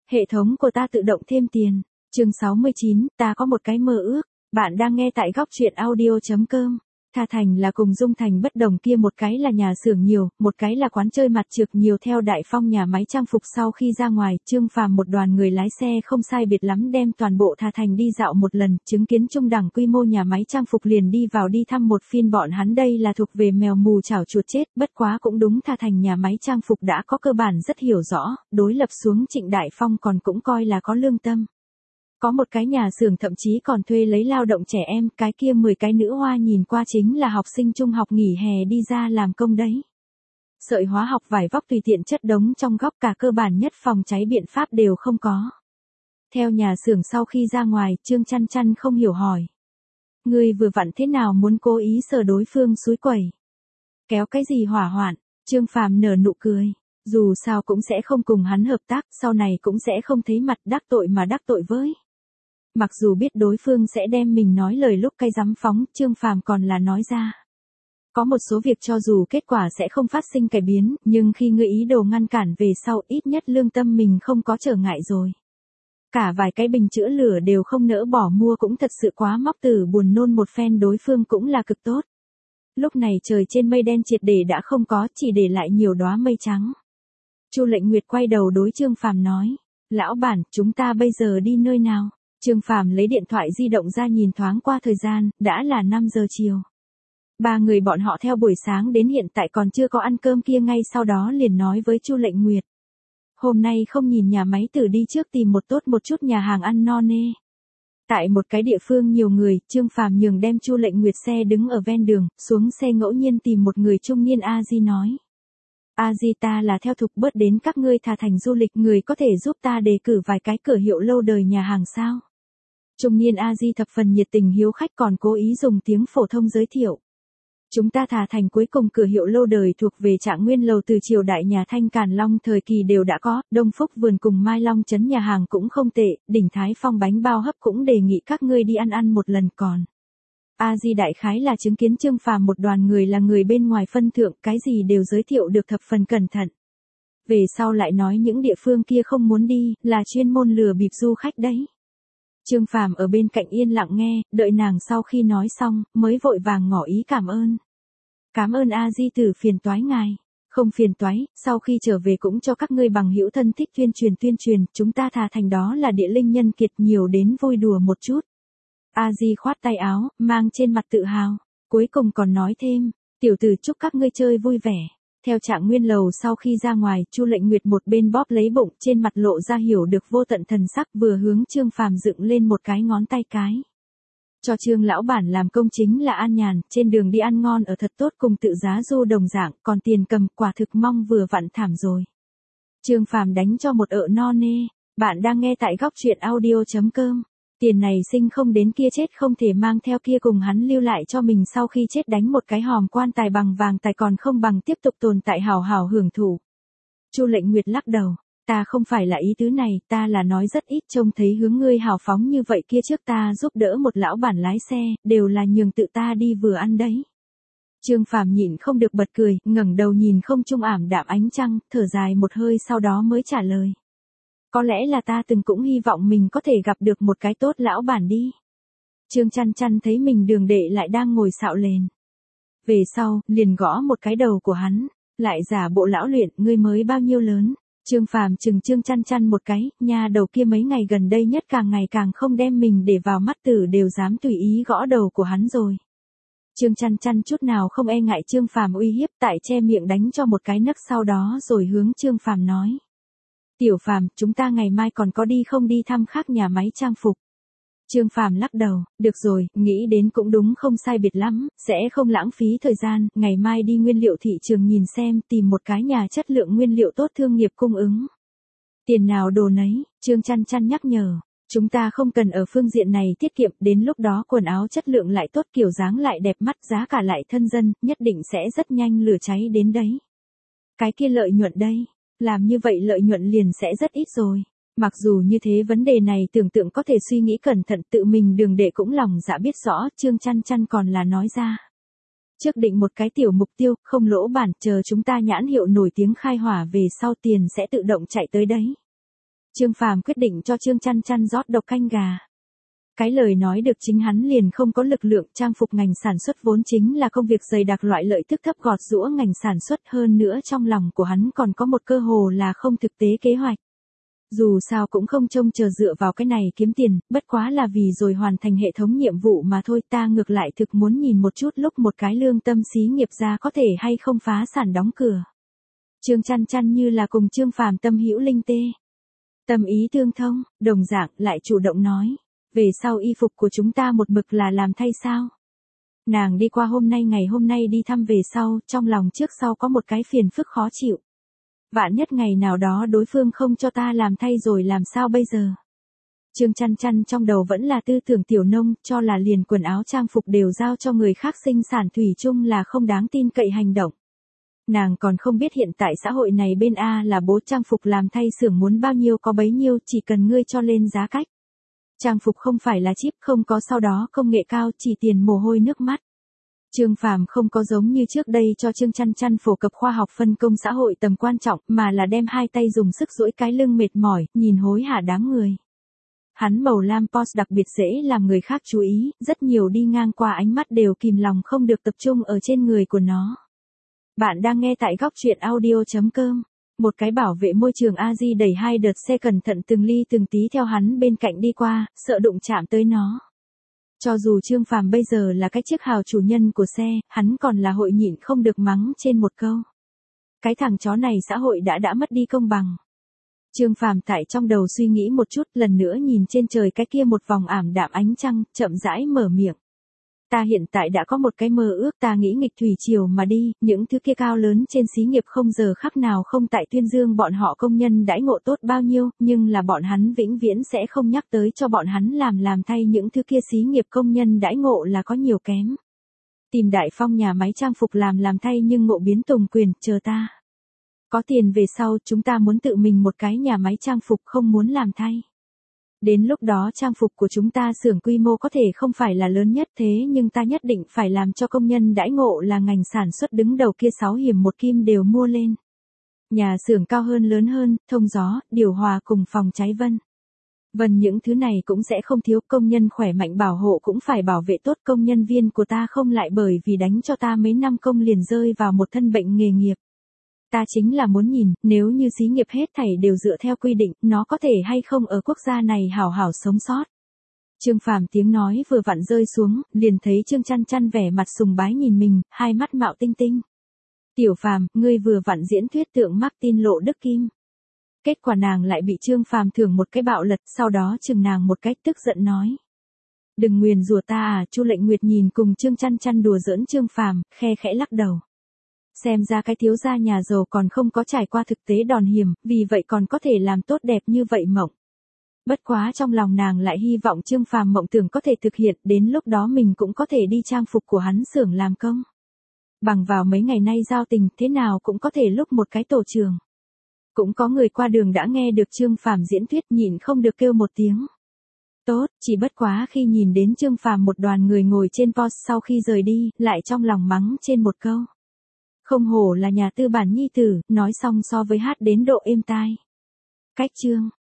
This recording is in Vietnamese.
Hệ thống của ta tự động thêm tiền. Chương 69, ta có một cái mơ ước. Bạn đang nghe tại góc truyện audio.com. Tha Thành là cùng Dung Thành bất đồng kia, một cái là nhà xưởng nhiều, một cái là quán chơi mặt trược nhiều. Theo Đại Phong nhà máy trang phục sau khi ra ngoài, Trương Phàm một đoàn người lái xe không sai biệt lắm đem toàn bộ Tha Thành đi dạo một lần, chứng kiến trung đẳng quy mô nhà máy trang phục liền đi vào đi thăm một phiên. Bọn hắn đây là thuộc về mèo mù chảo chuột chết, bất quá cũng đúng, Tha Thành nhà máy trang phục đã có cơ bản rất hiểu rõ, đối lập xuống Trịnh Đại Phong còn cũng coi là có lương tâm. Có một cái nhà xưởng thậm chí còn thuê lấy lao động trẻ em, cái kia 10 cái nữ hoa nhìn qua chính là học sinh trung học nghỉ hè đi ra làm công đấy. Sợi hóa học vải vóc tùy tiện chất đống trong góc, cả cơ bản nhất phòng cháy biện pháp đều không có. Theo nhà xưởng sau khi ra ngoài, Trương Chăn Chăn không hiểu hỏi. Ngươi vừa vặn thế nào muốn cố ý sờ đối phương xúi quẩy? Kéo cái gì hỏa hoạn? Trương Phàm nở nụ cười. Dù sao cũng sẽ không cùng hắn hợp tác, sau này cũng sẽ không thấy mặt, đắc tội mà đắc tội với. Mặc dù biết đối phương sẽ đem mình nói lời lúc cay dám phóng, Trương Phàm còn là nói ra. Có một số việc cho dù kết quả sẽ không phát sinh cải biến, nhưng khi ngươi ý đồ ngăn cản về sau, ít nhất lương tâm mình không có trở ngại rồi. Cả vài cái bình chữa lửa đều không nỡ bỏ mua cũng thật sự quá móc tử, buồn nôn một phen đối phương cũng là cực tốt. Lúc này trời trên mây đen triệt để đã không có, chỉ để lại nhiều đóa mây trắng. Chu Lệnh Nguyệt quay đầu đối Trương Phàm nói. Lão bản, chúng ta bây giờ đi nơi nào? Trương Phàm lấy điện thoại di động ra nhìn thoáng qua thời gian, đã là 5 giờ chiều. Ba người bọn họ theo buổi sáng đến hiện tại còn chưa có ăn cơm kia, ngay sau đó liền nói với Chu Lệnh Nguyệt. Hôm nay không nhìn nhà máy tử đi trước tìm một tốt một chút nhà hàng ăn no nê. Tại một cái địa phương nhiều người, Trương Phàm nhường đem Chu Lệnh Nguyệt xe đứng ở ven đường, xuống xe ngẫu nhiên tìm một người trung niên A Di nói. A Di, ta là theo thục bớt đến các ngươi Tha Thành du lịch, người có thể giúp ta đề cử vài cái cửa hiệu lâu đời nhà hàng sao? Trung niên A Di thập phần nhiệt tình hiếu khách, còn cố ý dùng tiếng phổ thông giới thiệu. Chúng ta Tha Thành cuối cùng cửa hiệu lâu đời thuộc về Trạng Nguyên Lầu, từ triều đại nhà Thanh Càn Long thời kỳ đều đã có, Đông Phúc Vườn cùng Mai Long Trấn nhà hàng cũng không tệ, Đỉnh Thái Phong bánh bao hấp cũng đề nghị các ngươi đi ăn một lần còn. A Di đại khái là chứng kiến Trương Phàm một đoàn người là người bên ngoài phân thượng, cái gì đều giới thiệu được thập phần cẩn thận. Về sau lại nói những địa phương kia không muốn đi, là chuyên môn lừa bịp du khách đấy. Trương Phàm ở bên cạnh yên lặng nghe, đợi nàng sau khi nói xong, mới vội vàng ngỏ ý cảm ơn. Cảm ơn A Di tử, phiền toái ngài. Không phiền toái, sau khi trở về cũng cho các ngươi bằng hữu thân thích tuyên truyền, chúng ta Tha Thành đó là địa linh nhân kiệt, nhiều đến vui đùa một chút. A Di khoát tay áo, mang trên mặt tự hào, cuối cùng còn nói thêm, tiểu tử chúc các ngươi chơi vui vẻ. Theo Trạng Nguyên Lầu sau khi ra ngoài, Chu Lệnh Nguyệt một bên bóp lấy bụng, trên mặt lộ ra hiểu được vô tận thần sắc, vừa hướng Trương Phàm dựng lên một cái ngón tay cái. Cho Trương lão bản làm công chính là an nhàn, trên đường đi ăn ngon ở thật tốt cùng tự giá du đồng dạng, còn tiền cầm quả thực mong vừa vặn thảm rồi. Trương Phàm đánh cho một ợ no nê. Bạn đang nghe tại góc truyện audio.com. Tiền này sinh không đến kia chết không thể mang theo, kia cùng hắn lưu lại cho mình sau khi chết đánh một cái hòm quan tài bằng vàng tài còn không bằng tiếp tục tồn tại hào hào hưởng thụ. Chu Lệnh Nguyệt lắc đầu, ta không phải là ý tứ này, ta là nói rất ít trông thấy hướng ngươi hào phóng như vậy, kia trước ta giúp đỡ một lão bản lái xe, đều là nhường tự ta đi vừa ăn đấy. Trương Phàm nhịn không được bật cười, ngẩng đầu nhìn không trung ảm đạm ánh trăng, thở dài một hơi sau đó mới trả lời. Có lẽ là ta từng cũng hy vọng mình có thể gặp được một cái tốt lão bản đi. Trương Chăn Chăn thấy mình đường đệ lại đang ngồi xạo lền. Về sau, liền gõ một cái đầu của hắn, lại giả bộ lão luyện, ngươi mới bao nhiêu lớn. Trương Phàm chừng Trương Chăn Chăn một cái, nha đầu kia mấy ngày gần đây nhất càng ngày càng không đem mình để vào mắt, tử đều dám tùy ý gõ đầu của hắn rồi. Trương Chăn Chăn chút nào không e ngại Trương Phàm uy hiếp, tại che miệng đánh cho một cái nấc, sau đó rồi hướng Trương Phàm nói. Tiểu Phàm, chúng ta ngày mai còn có đi không, đi thăm khác nhà máy trang phục? Trương Phàm lắc đầu, được rồi, nghĩ đến cũng đúng, không sai biệt lắm, sẽ không lãng phí thời gian, ngày mai đi nguyên liệu thị trường nhìn xem, tìm một cái nhà chất lượng nguyên liệu tốt thương nghiệp cung ứng. Tiền nào đồ nấy, Trương Chăn Chăn nhắc nhở, chúng ta không cần ở phương diện này tiết kiệm, đến lúc đó quần áo chất lượng lại tốt, kiểu dáng lại đẹp mắt, giá cả lại thân dân, nhất định sẽ rất nhanh lửa cháy đến đấy. Cái kia lợi nhuận đây. Làm như vậy lợi nhuận liền sẽ rất ít rồi. Mặc dù như thế vấn đề này tưởng tượng có thể suy nghĩ cẩn thận, tự mình đường đệ cũng lòng dạ biết rõ, Trương Chăn Chăn còn là nói ra. Trước định một cái tiểu mục tiêu, không lỗ bản, chờ chúng ta nhãn hiệu nổi tiếng khai hỏa về sau tiền sẽ tự động chạy tới đấy. Trương Phàm quyết định cho Trương Chăn Chăn rót độc canh gà. Cái lời nói được chính hắn liền không có lực lượng, trang phục ngành sản xuất vốn chính là công việc dày đặc loại lợi tức thấp gọt giũa ngành sản xuất, hơn nữa trong lòng của hắn còn có một cơ hồ là không thực tế kế hoạch. Dù sao cũng không trông chờ dựa vào cái này kiếm tiền, bất quá là vì rồi hoàn thành hệ thống nhiệm vụ mà thôi, ta ngược lại thực muốn nhìn một chút lúc một cái lương tâm xí nghiệp ra có thể hay không phá sản đóng cửa. Trương Chăn Chăn như là cùng Trương Phàm tâm hữu linh tê. Tâm ý tương thông, đồng dạng lại chủ động nói. Về sau y phục của chúng ta một mực là làm thay sao? Nàng đi qua ngày hôm nay đi thăm về sau, trong lòng trước sau có một cái phiền phức khó chịu. Vạn nhất ngày nào đó đối phương không cho ta làm thay rồi làm sao bây giờ? Trương Chăn Chăn trong đầu vẫn là tư tưởng tiểu nông, cho là liền quần áo trang phục đều giao cho người khác sinh sản thủy chung là không đáng tin cậy hành động. Nàng còn không biết hiện tại xã hội này bên A là bố trang phục làm thay xưởng muốn bao nhiêu có bấy nhiêu, chỉ cần ngươi cho lên giá cách. Trang phục không phải là chip, không có sau đó công nghệ cao, chỉ tiền mồ hôi nước mắt. Trương Phàm không có giống như trước đây cho Trương Chăn Chăn phổ cập khoa học phân công xã hội tầm quan trọng, mà là đem hai tay dùng sức duỗi cái lưng mệt mỏi, nhìn hối hả đám người. Hắn màu lam Porsche đặc biệt dễ làm người khác chú ý, rất nhiều đi ngang qua ánh mắt đều kìm lòng không được tập trung ở trên người của nó. Bạn đang nghe tại góc truyện audio.com. Một cái bảo vệ môi trường A-di đẩy hai đợt xe cẩn thận từng ly từng tí theo hắn bên cạnh đi qua, sợ đụng chạm tới nó. Cho dù Trương Phàm bây giờ là cái chiếc hào chủ nhân của xe, hắn còn là hội nhịn không được mắng trên một câu. Cái thằng chó này xã hội đã mất đi công bằng. Trương Phàm tại trong đầu suy nghĩ một chút, lần nữa nhìn trên trời cái kia một vòng ảm đạm ánh trăng, chậm rãi mở miệng. Ta hiện tại đã có một cái mơ ước, ta nghĩ nghịch thủy triều mà đi, những thứ kia cao lớn trên xí nghiệp không giờ khắc nào không tại tuyên dương bọn họ công nhân đãi ngộ tốt bao nhiêu, nhưng là bọn hắn vĩnh viễn sẽ không nhắc tới cho bọn hắn làm thay những thứ kia xí nghiệp công nhân đãi ngộ là có nhiều kém. Tìm Đại Phong nhà máy trang phục làm thay nhưng ngộ biến tùng quyền, chờ ta. Có tiền về sau chúng ta muốn tự mình một cái nhà máy trang phục, không muốn làm thay. Đến lúc đó trang phục của chúng ta xưởng quy mô có thể không phải là lớn nhất, thế nhưng ta nhất định phải làm cho công nhân đãi ngộ là ngành sản xuất đứng đầu kia 6 hiểm một kim đều mua lên. Nhà xưởng cao hơn lớn hơn, thông gió, điều hòa cùng phòng cháy vân những thứ này cũng sẽ không thiếu, công nhân khỏe mạnh bảo hộ cũng phải bảo vệ tốt, công nhân viên của ta không lại bởi vì đánh cho ta mấy năm công liền rơi vào một thân bệnh nghề nghiệp. Ta chính là muốn nhìn, nếu như xí nghiệp hết thảy đều dựa theo quy định, nó có thể hay không ở quốc gia này hảo hảo sống sót. Trương Phàm tiếng nói vừa vặn rơi xuống, liền thấy Trương Chăn Chăn vẻ mặt sùng bái nhìn mình, hai mắt mạo tinh tinh. Tiểu Phàm, ngươi vừa vặn diễn thuyết tượng Martin Lộ Đức Kim. Kết quả nàng lại bị Trương Phàm thưởng một cái bạo lật, sau đó chừng nàng một cách tức giận nói. Đừng nguyền rủa ta à, Chu Lệnh Nguyệt nhìn cùng Trương Chăn Chăn đùa giỡn Trương Phàm, khe khẽ lắc đầu. Xem ra cái thiếu gia nhà giàu còn không có trải qua thực tế đòn hiểm, vì vậy còn có thể làm tốt đẹp như vậy mộng. Bất quá trong lòng nàng lại hy vọng Trương Phàm mộng tưởng có thể thực hiện, đến lúc đó mình cũng có thể đi trang phục của hắn xưởng làm công. Bằng vào mấy ngày nay giao tình, thế nào cũng có thể lúc một cái tổ trường. Cũng có người qua đường đã nghe được Trương Phàm diễn thuyết, nhịn không được kêu một tiếng. Tốt, chỉ bất quá khi nhìn đến Trương Phàm một đoàn người ngồi trên Porsche sau khi rời đi, lại trong lòng mắng trên một câu. Không hổ là nhà tư bản nhi tử, nói xong so với hát đến độ êm tai. Cách chương.